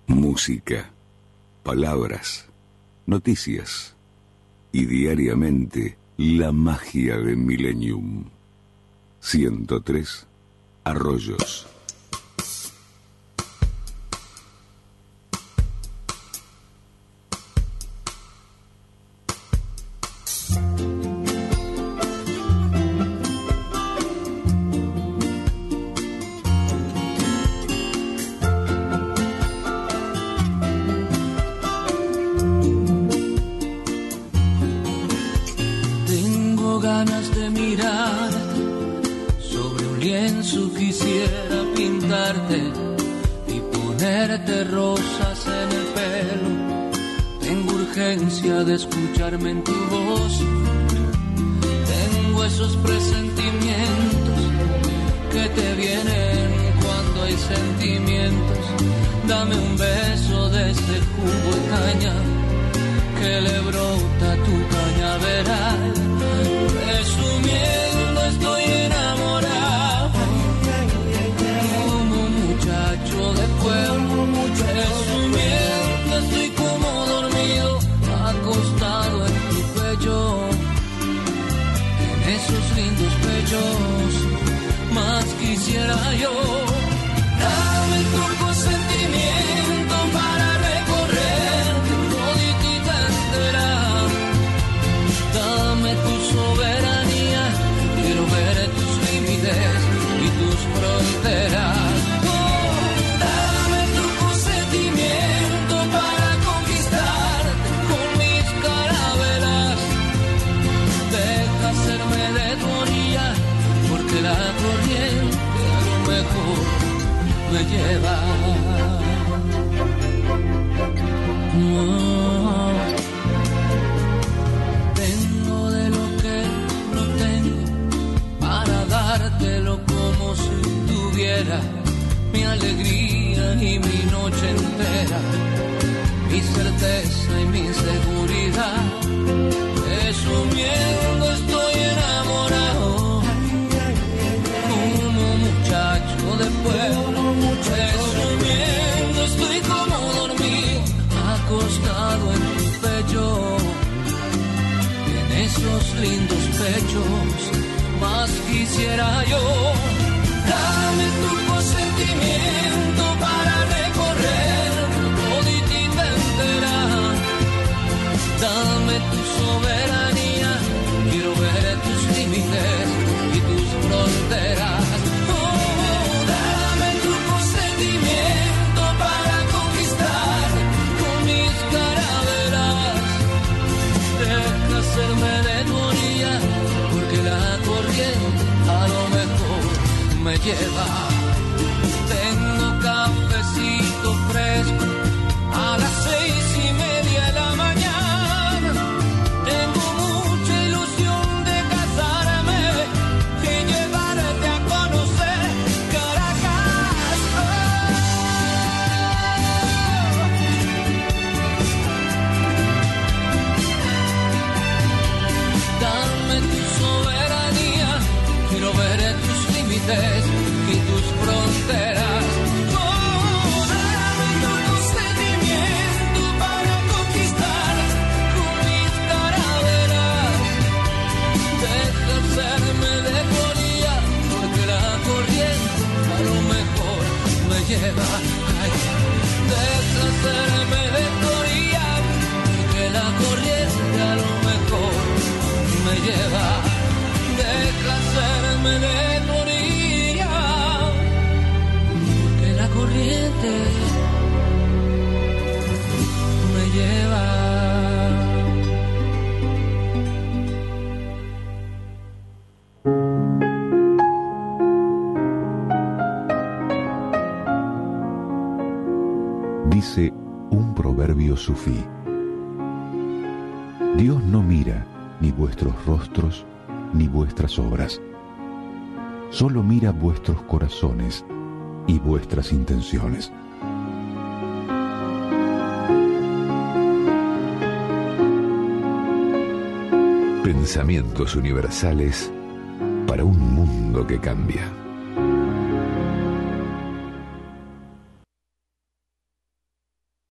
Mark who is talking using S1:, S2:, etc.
S1: Música, palabras, noticias y diariamente la magia de Millennium. 103 Arroyos.
S2: De escucharme en tu voz, tengo esos presentimientos que te vienen cuando hay sentimientos. Dame un beso de ese jugo de caña que le brota tu cañaveral. Resumiendo, estoy enamorado como muchacho de pueblo. Resumiendo, estoy como dormido acostado en tu pecho, en esos lindos pechos, más quisiera yo. Dame tu consentimiento para recorrer toditita entera. Dame tu soberanía, quiero ver tus límites y tus fronteras. La corriente a lo mejor me lleva. No. Tengo de lo que no tengo para dártelo como si tuviera mi alegría y mi noche entera, mi certeza y mi seguridad. Resumiendo, estoy enamorado muchacho de pueblo, resumiendo, estoy como dormido, acostado en tu pecho, en esos lindos pechos, más quisiera yo. Dame tu consentimiento para recorrer toditita entera. Dame tu soberanía, quiero ver tus límites y tus fronteras. Hacerme de tu orilla, porque la corriente a lo mejor me lleva. Tengo cafecito fresco a las 6:30 de la mañana. Tengo mucha ilusión de casarme y llevarte a conocer Caracas. Dame tu soberanía, quiero ver tus límites y tus fronteras. Oh, dame tu consentimiento para conquistar con mis caraveras. Deja hacerme de gloria, porque la corriente a lo mejor me lleva. Ay, deja hacerme de gloria, porque la corriente a lo mejor me lleva. Deja hacerme de tu orilla, porque la corriente me lleva.
S3: Dice un proverbio sufí: Dios no mira ni vuestros rostros ni vuestras obras, solo mira vuestros corazones y vuestras intenciones. Pensamientos universales para un mundo que cambia.